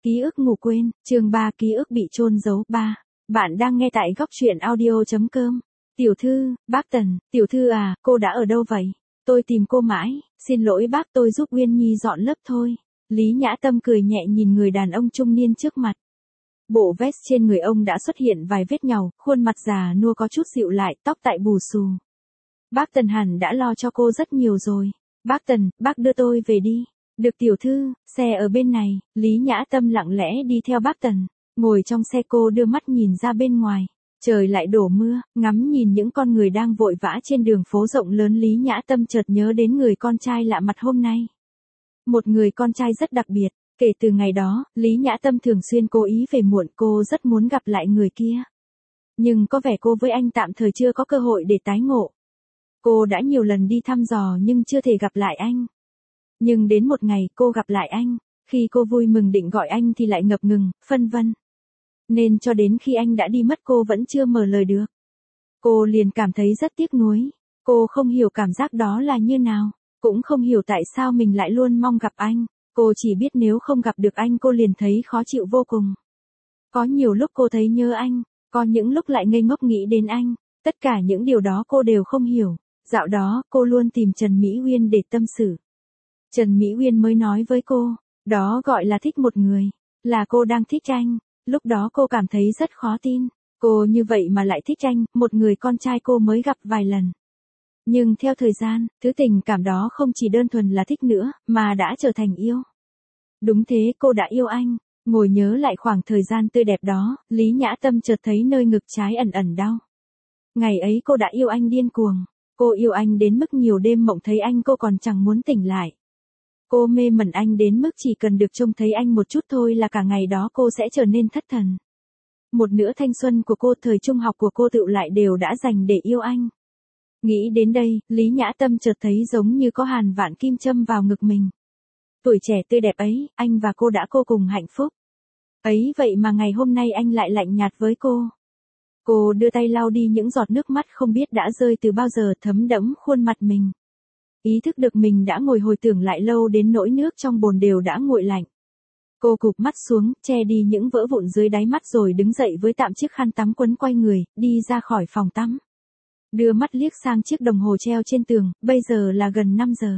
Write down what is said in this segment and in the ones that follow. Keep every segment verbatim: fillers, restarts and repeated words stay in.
Ký ức ngủ quên, chương ba ký ức bị chôn giấu ba. Bạn đang nghe tại góc truyện audio.com. Tiểu thư, bác Tần, tiểu thư à, cô đã ở đâu vậy? Tôi tìm cô mãi, xin lỗi bác, tôi giúp Uyên Nhi dọn lớp thôi. Lý Nhã Tâm cười nhẹ nhìn người đàn ông trung niên trước mặt. Bộ vest trên người ông đã xuất hiện vài vết nhàu, khuôn mặt già nua có chút dịu lại, tóc tại bù xù. Bác Tần hẳn đã lo cho cô rất nhiều rồi. Bác Tần, bác đưa tôi về đi. Được tiểu thư, xe ở bên này. Lý Nhã Tâm lặng lẽ đi theo bác Tần. Ngồi trong xe cô đưa mắt nhìn ra bên ngoài. Trời lại đổ mưa, ngắm nhìn những con người đang vội vã trên đường phố rộng lớn, Lý Nhã Tâm chợt nhớ đến người con trai lạ mặt hôm nay. Một người con trai rất đặc biệt. Kể từ ngày đó, Lý Nhã Tâm thường xuyên cố ý về muộn, cô rất muốn gặp lại người kia. Nhưng có vẻ cô với anh tạm thời chưa có cơ hội để tái ngộ. Cô đã nhiều lần đi thăm dò nhưng chưa thể gặp lại anh. Nhưng đến một ngày cô gặp lại anh, khi cô vui mừng định gọi anh thì lại ngập ngừng, phân vân. Nên cho đến khi anh đã đi mất cô vẫn chưa mở lời được. Cô liền cảm thấy rất tiếc nuối. Cô không hiểu cảm giác đó là như nào, cũng không hiểu tại sao mình lại luôn mong gặp anh. Cô chỉ biết nếu không gặp được anh cô liền thấy khó chịu vô cùng. Có nhiều lúc cô thấy nhớ anh, có những lúc lại ngây ngốc nghĩ đến anh. Tất cả những điều đó cô đều không hiểu. Dạo đó, cô luôn tìm Trần Mỹ Uyên để tâm sự. Trần Mỹ Uyên mới nói với cô, đó gọi là thích một người, là cô đang thích anh. Lúc đó cô cảm thấy rất khó tin, cô như vậy mà lại thích anh, một người con trai cô mới gặp vài lần. Nhưng theo thời gian, thứ tình cảm đó không chỉ đơn thuần là thích nữa, mà đã trở thành yêu. Đúng thế, cô đã yêu anh. Ngồi nhớ lại khoảng thời gian tươi đẹp đó, Lý Nhã Tâm chợt thấy nơi ngực trái ẩn ẩn đau. Ngày ấy cô đã yêu anh điên cuồng. Cô yêu anh đến mức nhiều đêm mộng thấy anh cô còn chẳng muốn tỉnh lại. Cô mê mẩn anh đến mức chỉ cần được trông thấy anh một chút thôi là cả ngày đó cô sẽ trở nên thất thần. Một nửa thanh xuân của cô, thời trung học của cô tựu lại đều đã dành để yêu anh. Nghĩ đến đây, Lý Nhã Tâm chợt thấy giống như có hàn vạn kim châm vào ngực mình. Tuổi trẻ tươi đẹp ấy, anh và cô đã vô cùng hạnh phúc. Ấy vậy mà ngày hôm nay anh lại lạnh nhạt với cô. Cô đưa tay lau đi những giọt nước mắt không biết đã rơi từ bao giờ thấm đẫm khuôn mặt mình. Ý thức được mình đã ngồi hồi tưởng lại lâu đến nỗi nước trong bồn đều đã nguội lạnh. Cô cụp mắt xuống, che đi những vỡ vụn dưới đáy mắt rồi đứng dậy với tạm chiếc khăn tắm quấn quay người, đi ra khỏi phòng tắm. Đưa mắt liếc sang chiếc đồng hồ treo trên tường, bây giờ là gần năm giờ.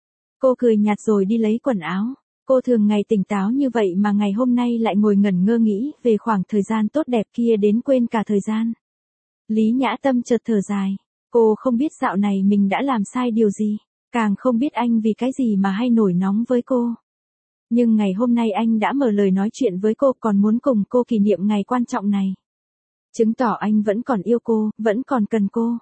Cô cười nhạt rồi đi lấy quần áo. Cô thường ngày tỉnh táo như vậy mà ngày hôm nay lại ngồi ngẩn ngơ nghĩ về khoảng thời gian tốt đẹp kia đến quên cả thời gian. Lý Nhã Tâm chợt thở dài. Cô không biết dạo này mình đã làm sai điều gì, càng không biết anh vì cái gì mà hay nổi nóng với cô. Nhưng ngày hôm nay anh đã mở lời nói chuyện với cô, còn muốn cùng cô kỷ niệm ngày quan trọng này. Chứng tỏ anh vẫn còn yêu cô, vẫn còn cần cô.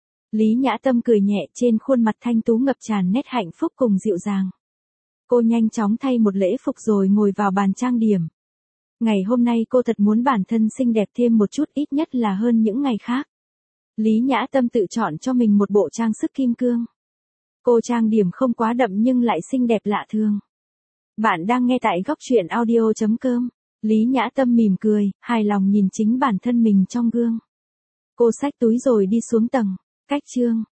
Lý Nhã Tâm cười nhẹ, trên khuôn mặt thanh tú ngập tràn nét hạnh phúc cùng dịu dàng. Cô nhanh chóng thay một lễ phục rồi ngồi vào bàn trang điểm. Ngày hôm nay cô thật muốn bản thân xinh đẹp thêm một chút, ít nhất là hơn những ngày khác. Lý Nhã Tâm tự chọn cho mình một bộ trang sức kim cương. Cô trang điểm không quá đậm nhưng lại xinh đẹp lạ thường. Bạn đang nghe tại góc truyện audio.com. Lý Nhã Tâm mỉm cười, hài lòng nhìn chính bản thân mình trong gương. Cô xách túi rồi đi xuống tầng. Cách chương.